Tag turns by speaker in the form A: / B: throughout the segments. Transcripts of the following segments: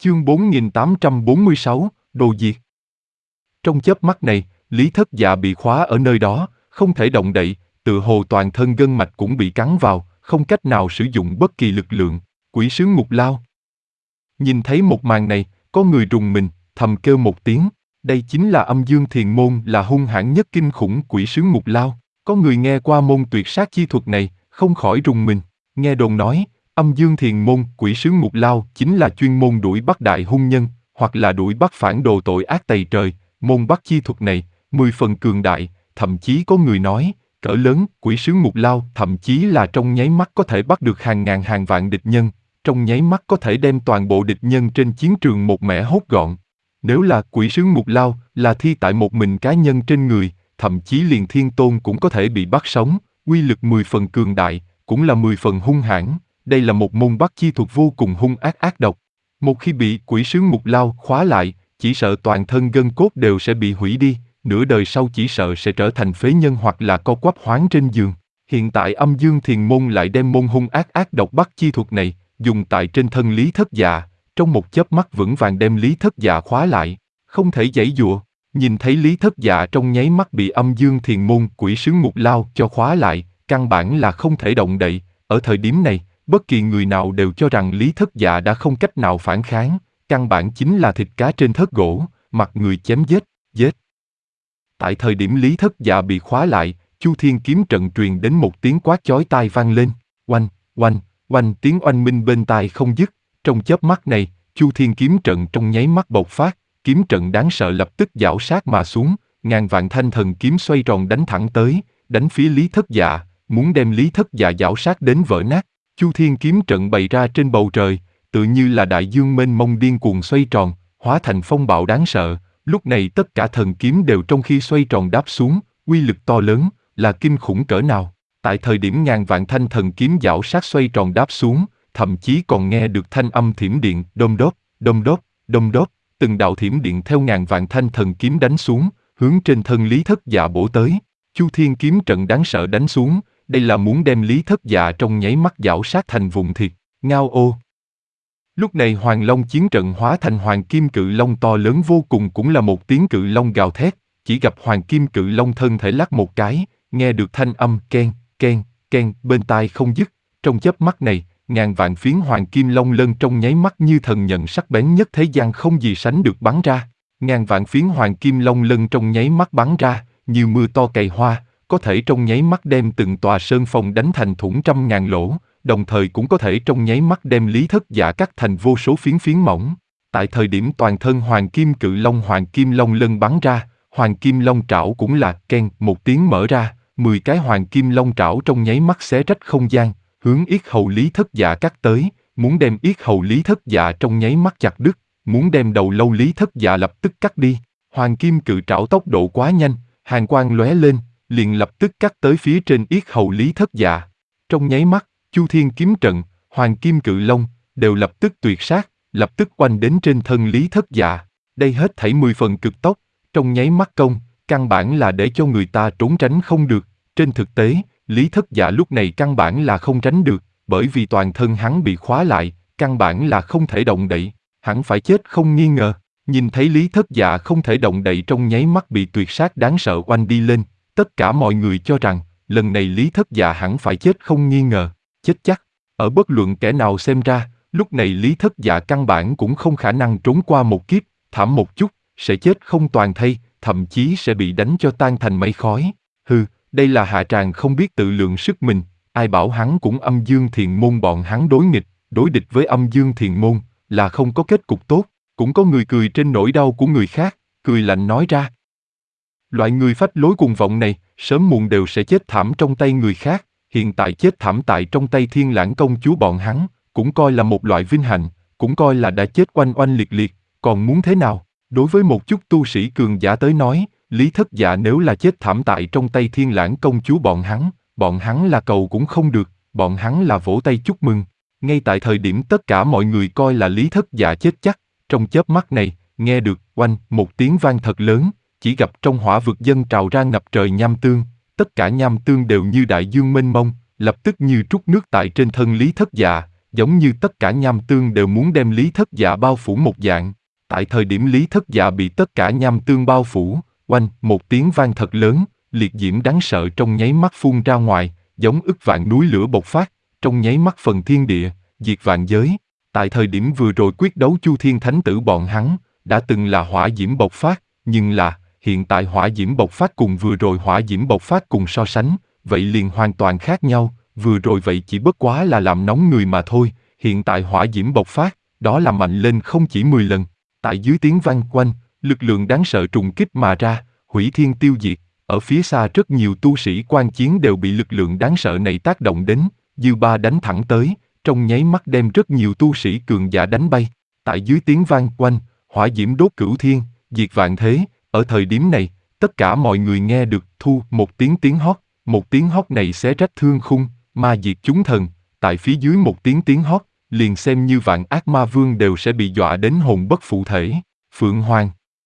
A: Chương 4846, Đồ diệt. Trong chớp mắt này, Lý Thất Dạ bị khóa ở nơi đó, không thể động đậy, tựa hồ toàn thân gân mạch cũng bị cắn vào, không cách nào sử dụng bất kỳ lực lượng. Quỷ sứ ngục lao. Nhìn thấy một màn này, có người rùng mình, thầm kêu một tiếng. Đây chính là Âm Dương Thiền Môn, là hung hãn nhất kinh khủng quỷ sứ ngục lao. Có người nghe qua môn tuyệt sát chi thuật này, không khỏi rùng mình. Nghe đồn nói, Âm Dương Thiền Môn, quỷ sứ ngục lao chính là chuyên môn đuổi bắt đại hung nhân, hoặc là đuổi bắt phản đồ tội ác tày trời. Môn bắt chi thuật này, 10 phần cường đại, thậm chí có người nói, cỡ lớn, quỷ sứ ngục lao thậm chí là trong nháy mắt có thể bắt được hàng ngàn hàng vạn địch nhân, trong nháy mắt có thể đem toàn bộ địch nhân trên chiến trường một mẻ hốt gọn. Nếu là quỷ sứ ngục lao, là thi tại một mình cá nhân trên người, thậm chí liền thiên tôn cũng có thể bị bắt sống, uy lực 10 phần cường đại, cũng là 10 phần hung hãn. Đây là một môn bắt chi thuật vô cùng hung ác độc. Một khi bị quỷ sứ ngục lao khóa lại, chỉ sợ toàn thân gân cốt đều sẽ bị hủy đi, nửa đời sau chỉ sợ sẽ trở thành phế nhân hoặc là co quắp hoáng trên giường. Hiện tại Âm Dương Thiền Môn lại đem môn hung ác độc bắt chi thuật này, dùng tại trên thân Lý Thất Dạ, trong một chớp mắt vững vàng đem Lý Thất Dạ khóa lại, không thể giãy giụa. Nhìn thấy Lý Thất Dạ trong nháy mắt bị Âm Dương Thiền Môn quỷ sứ ngục lao cho khóa lại, căn bản là không thể động đậy. Ở thời điểm này, bất kỳ người nào đều cho rằng Lý Thất Dạ đã không cách nào phản kháng, căn bản chính là thịt cá trên thớt gỗ, mặt người chém giết. Tại thời điểm Lý Thất Dạ bị khóa lại, Chu Thiên kiếm trận truyền đến một tiếng quát chói tai vang lên, oanh, oanh, oanh, tiếng oanh minh bên tai không dứt. Trong chớp mắt này, Chu Thiên kiếm trận trong nháy mắt bộc phát, kiếm trận đáng sợ lập tức giảo sát mà xuống, ngàn vạn thanh thần kiếm xoay tròn đánh thẳng tới, đánh phía Lý Thất Dạ, muốn đem Lý Thất Dạ giảo sát đến vỡ nát. Chu Thiên kiếm trận bày ra trên bầu trời, tự như là đại dương mênh mông điên cuồng xoay tròn, hóa thành phong bạo đáng sợ. Lúc này tất cả thần kiếm đều trong khi xoay tròn đáp xuống, uy lực to lớn, là kinh khủng cỡ nào. Tại thời điểm ngàn vạn thanh thần kiếm giảo sát xoay tròn đáp xuống, thậm chí còn nghe được thanh âm thiểm điện, đom đốp, đom đốp, đom đốp, từng đạo thiểm điện theo ngàn vạn thanh thần kiếm đánh xuống, hướng trên thân Lý Thất Dạ bổ tới. Chu Thiên kiếm trận đáng sợ đánh xuống, đây là muốn đem Lý Thất Dạ trong nháy mắt giảo sát thành vụn thịt. Ngao ô. Lúc này Hoàng Long chiến trận hóa thành Hoàng Kim Cự Long to lớn vô cùng, cũng là một tiếng cự long gào thét, chỉ gặp Hoàng Kim Cự Long thân thể lắc một cái, nghe được thanh âm ken, ken, ken bên tai không dứt. Trong chớp mắt này, ngàn vạn phiến Hoàng Kim Long lân trong nháy mắt như thần nhận sắc bén nhất thế gian không gì sánh được bắn ra. Ngàn vạn phiến Hoàng Kim Long lân trong nháy mắt bắn ra, như mưa to cày hoa, có thể trong nháy mắt đem từng tòa sơn phong đánh thành thủng trăm ngàn lỗ, đồng thời cũng có thể trong nháy mắt đem Lý Thất Dạ cắt thành vô số phiến mỏng. Tại thời điểm toàn thân Hoàng Kim Cự Long Hoàng Kim Long lân bắn ra, Hoàng Kim Long trảo cũng là ken một tiếng mở ra, 10 cái Hoàng Kim Long trảo trong nháy mắt xé rách không gian, hướng yết hầu Lý Thất Dạ cắt tới, muốn đem yết hầu Lý Thất Dạ trong nháy mắt chặt đứt, muốn đem đầu lâu Lý Thất Dạ lập tức cắt đi. Hoàng Kim Cự trảo tốc độ quá nhanh, hàn quang lóe lên, liền lập tức cắt tới phía trên yết hầu Lý Thất Dạ. Trong nháy mắt, Chu Thiên kiếm trận, Hoàng Kim Cự Long đều lập tức tuyệt sát, lập tức oanh đến trên thân Lý Thất Dạ. Đây hết thảy 10 phần cực tốc, trong nháy mắt công, căn bản là để cho người ta trốn tránh không được. Trên thực tế, Lý Thất Dạ lúc này căn bản là không tránh được, bởi vì toàn thân hắn bị khóa lại, căn bản là không thể động đậy, hẳn phải chết không nghi ngờ. Nhìn thấy Lý Thất Dạ không thể động đậy trong nháy mắt bị tuyệt sát đáng sợ oanh đi lên, tất cả mọi người cho rằng, lần này Lý Thất Dạ hẳn phải chết không nghi ngờ, chết chắc. Ở bất luận kẻ nào xem ra, lúc này Lý Thất Dạ căn bản cũng không khả năng trốn qua một kiếp, thảm một chút, sẽ chết không toàn thây, thậm chí sẽ bị đánh cho tan thành mây khói. Hừ, đây là hạ tràng không biết tự lượng sức mình, ai bảo hắn cũng Âm Dương Thiền Môn, bọn hắn đối địch với Âm Dương Thiền Môn, là không có kết cục tốt. Cũng có người cười trên nỗi đau của người khác, cười lạnh nói ra. Loại người phách lối cuồng vọng này, sớm muộn đều sẽ chết thảm trong tay người khác, hiện tại chết thảm tại trong tay Thiên Lãng công chúa bọn hắn, cũng coi là một loại vinh hạnh, cũng coi là đã chết oanh oanh liệt liệt, còn muốn thế nào? Đối với một chút tu sĩ cường giả tới nói, Lý Thất Dạ nếu là chết thảm tại trong tay Thiên Lãng công chúa bọn hắn là cầu cũng không được, bọn hắn là vỗ tay chúc mừng. Ngay tại thời điểm tất cả mọi người coi là Lý Thất Dạ chết chắc, trong chớp mắt này, nghe được oanh một tiếng vang thật lớn, chỉ gặp trong hỏa vực dâng trào ra ngập trời nham tương, tất cả nham tương đều như đại dương mênh mông, lập tức như trút nước tại trên thân Lý Thất Dạ, giống như tất cả nham tương đều muốn đem Lý Thất Dạ bao phủ một dạng. Tại thời điểm Lý Thất Dạ bị tất cả nham tương bao phủ, oanh, một tiếng vang thật lớn, liệt diễm đáng sợ trong nháy mắt phun ra ngoài, giống ức vạn núi lửa bộc phát, trong nháy mắt phần thiên địa, diệt vạn giới. Tại thời điểm vừa rồi quyết đấu Chu Thiên Thánh Tử bọn hắn, đã từng là hỏa diễm bộc phát, nhưng là, hiện tại hỏa diễm bộc phát cùng vừa rồi hỏa diễm bộc phát cùng so sánh, vậy liền hoàn toàn khác nhau, vừa rồi vậy chỉ bất quá là làm nóng người mà thôi, hiện tại hỏa diễm bộc phát, đó là mạnh lên không chỉ 10 lần. Tại dưới tiếng vang quanh, lực lượng đáng sợ trùng kích mà ra, hủy thiên tiêu diệt, ở phía xa rất nhiều tu sĩ quan chiến đều bị lực lượng đáng sợ này tác động đến, dư ba đánh thẳng tới, trong nháy mắt đem rất nhiều tu sĩ cường giả đánh bay. Tại dưới tiếng vang quanh, hỏa diễm đốt cửu thiên, diệt vạn thế, ở thời điểm này, tất cả mọi người nghe được thu một tiếng hót, một tiếng hót này xé rách thương khung, ma diệt chúng thần, tại phía dưới một tiếng hót, liền xem như vạn ác ma vương đều sẽ bị dọa đến hồn bất phụ thể. Phượng Hoàng.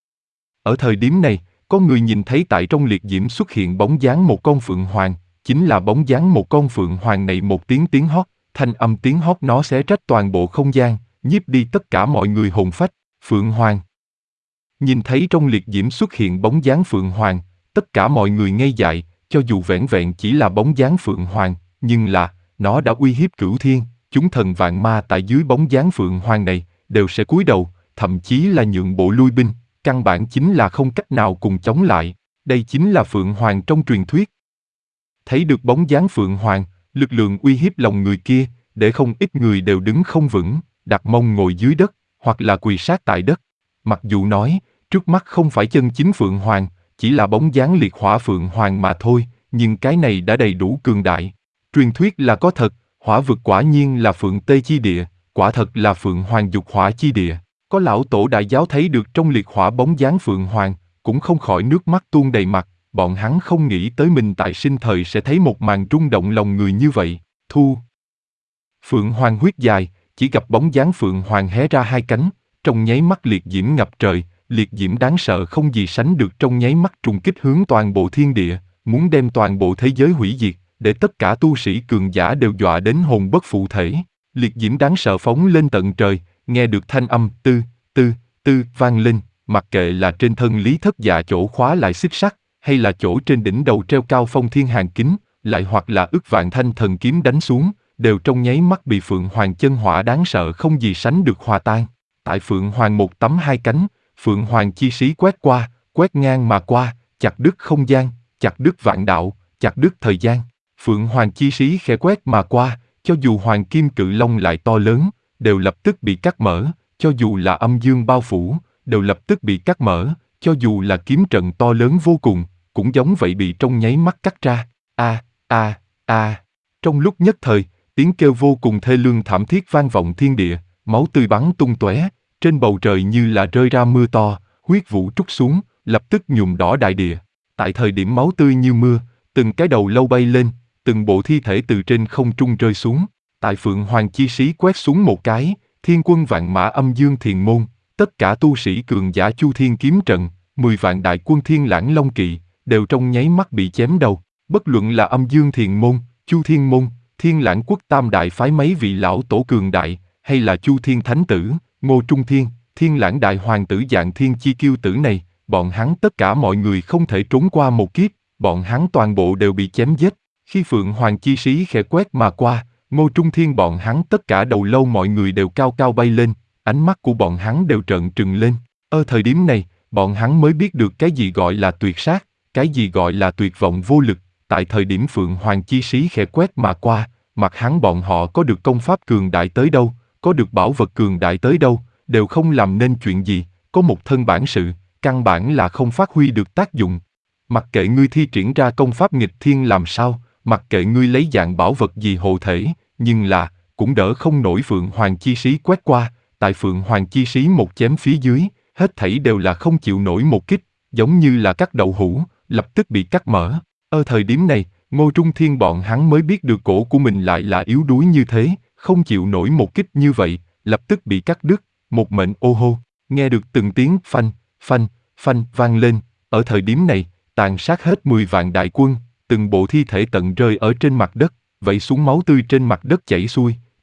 A: Ở thời điểm này, có người nhìn thấy tại trong liệt diễm xuất hiện bóng dáng một con phượng hoàng, chính là bóng dáng một con phượng hoàng này một tiếng hót, thanh âm tiếng hót nó xé rách toàn bộ không gian, nhiếp đi tất cả mọi người hồn phách. Phượng Hoàng. Nhìn thấy trong liệt diễm xuất hiện bóng dáng phượng hoàng, tất cả mọi người ngây dại, cho dù vẻn vẹn chỉ là bóng dáng phượng hoàng, nhưng là, nó đã uy hiếp cửu thiên, chúng thần vạn ma tại dưới bóng dáng phượng hoàng này, đều sẽ cúi đầu, thậm chí là nhượng bộ lui binh, căn bản chính là không cách nào cùng chống lại, đây chính là phượng hoàng trong truyền thuyết. Thấy được bóng dáng phượng hoàng, lực lượng uy hiếp lòng người kia, để không ít người đều đứng không vững, đặt mông ngồi dưới đất, hoặc là quỳ sát tại đất. Mặc dù nói, trước mắt không phải chân chính phượng hoàng, chỉ là bóng dáng liệt hỏa phượng hoàng mà thôi, nhưng cái này đã đầy đủ cường đại. Truyền thuyết là có thật, hỏa vực quả nhiên là phượng tê chi địa, quả thật là phượng hoàng dục hỏa chi địa. Có lão tổ đại giáo thấy được trong liệt hỏa bóng dáng phượng hoàng, cũng không khỏi nước mắt tuôn đầy mặt, bọn hắn không nghĩ tới mình tại sinh thời sẽ thấy một màn rung động lòng người như vậy. Thu. Phượng hoàng huyết dài, chỉ gặp bóng dáng phượng hoàng hé ra hai cánh, trong nháy mắt liệt diễm ngập trời, liệt diễm đáng sợ không gì sánh được trong nháy mắt trùng kích hướng toàn bộ thiên địa, muốn đem toàn bộ thế giới hủy diệt, để tất cả tu sĩ cường giả đều dọa đến hồn bất phụ thể. Liệt diễm đáng sợ phóng lên tận trời, nghe được thanh âm tư vang lên, mặc kệ là trên thân Lý Thất Dạ chỗ khóa lại xích sắt, hay là chỗ trên đỉnh đầu treo cao phong thiên hàng kính, lại hoặc là ức vạn thanh thần kiếm đánh xuống, đều trong nháy mắt bị Phượng Hoàng chân hỏa đáng sợ không gì sánh được hòa tan. Tại Phượng Hoàng một tấm hai cánh, Phượng Hoàng chi sĩ quét qua, quét ngang mà qua, chặt đứt không gian, chặt đứt vạn đạo, chặt đứt thời gian. Phượng Hoàng chi sĩ khẽ quét mà qua, cho dù Hoàng Kim Cự Long lại to lớn, đều lập tức bị cắt mở, cho dù là âm dương bao phủ, đều lập tức bị cắt mở, cho dù là kiếm trận to lớn vô cùng, cũng giống vậy bị trong nháy mắt cắt ra. Trong lúc nhất thời, tiếng kêu vô cùng thê lương thảm thiết vang vọng thiên địa, máu tươi bắn tung tóe, trên bầu trời như là rơi ra mưa to, huyết vũ trút xuống, lập tức nhuộm đỏ đại địa. Tại thời điểm máu tươi như mưa, từng cái đầu lâu bay lên, từng bộ thi thể từ trên không trung rơi xuống. Tại Phượng Hoàng chi sĩ quét xuống một cái, thiên quân vạn mã âm dương thiền môn, tất cả tu sĩ cường giả Chu Thiên kiếm trận, 10 vạn đại quân Thiên Lãng Long Kỵ, đều trong nháy mắt bị chém đầu. Bất luận là âm dương thiền môn, Chu Thiên môn, Thiên Lãng quốc tam đại phái mấy vị lão tổ cường đại, hay là Chu Thiên Thánh Tử, Ngô Trung Thiên, Thiên Lãng đại hoàng tử Dạng Thiên chi kiêu tử này, bọn hắn tất cả mọi người không thể trốn qua một kiếp, bọn hắn toàn bộ đều bị chém giết. Khi Phượng Hoàng chi sĩ khẽ quét mà qua, Ngô Trung Thiên bọn hắn tất cả đầu lâu mọi người đều cao cao bay lên, ánh mắt của bọn hắn đều trợn trừng lên. Ở thời điểm này, bọn hắn mới biết được cái gì gọi là tuyệt sát, cái gì gọi là tuyệt vọng vô lực. Tại thời điểm Phượng Hoàng chi sĩ khẽ quét mà qua, mặt hắn bọn họ có được công pháp cường đại tới đâu, có được bảo vật cường đại tới đâu, đều không làm nên chuyện gì, có một thân bản sự, căn bản là không phát huy được tác dụng. Mặc kệ ngươi thi triển ra công pháp nghịch thiên làm sao, mặc kệ ngươi lấy dạng bảo vật gì hộ thể, nhưng là, cũng đỡ không nổi Phượng Hoàng chi sĩ quét qua, tại Phượng Hoàng chi sĩ một chém phía dưới, hết thảy đều là không chịu nổi một kích, giống như là cắt đậu hũ, lập tức bị cắt mở. Ở thời điểm này, Ngô Trung Thiên bọn hắn mới biết được cổ của mình lại là yếu đuối như thế, không chịu nổi một kích như vậy, lập tức bị cắt đứt, một mệnh ô hô, nghe được từng tiếng phanh vang lên. Ở thời điểm này, tàn sát hết 10 vạn đại quân, từng bộ thi thể tận rơi ở trên mặt đất, vẩy xuống máu tươi trên mặt đất chảy xuôi,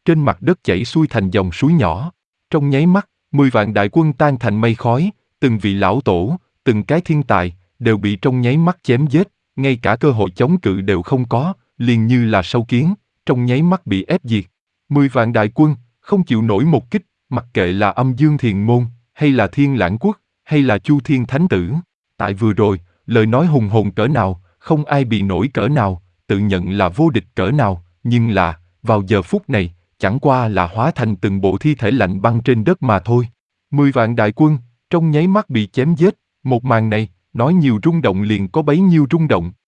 A: trên mặt đất chảy xuôi thành dòng suối nhỏ. Trong nháy mắt, 10 vạn đại quân tan thành mây khói, từng vị lão tổ, từng cái thiên tài, đều bị trong nháy mắt chém giết, ngay cả cơ hội chống cự đều không có, liền như là sâu kiến, trong nháy mắt bị ép diệt. 10 vạn đại quân, không chịu nổi một kích, mặc kệ là Âm Dương Thiền Môn, hay là Thiên Lãng Quốc, hay là Chu Thiên Thánh Tử. Tại vừa rồi, lời nói hùng hồn cỡ nào, không ai bị nổi cỡ nào, tự nhận là vô địch cỡ nào, nhưng là, vào giờ phút này, chẳng qua là hóa thành từng bộ thi thể lạnh băng trên đất mà thôi. 10 vạn đại quân, trong nháy mắt bị chém giết, một màn này, nói nhiều rung động liền có bấy nhiêu rung động.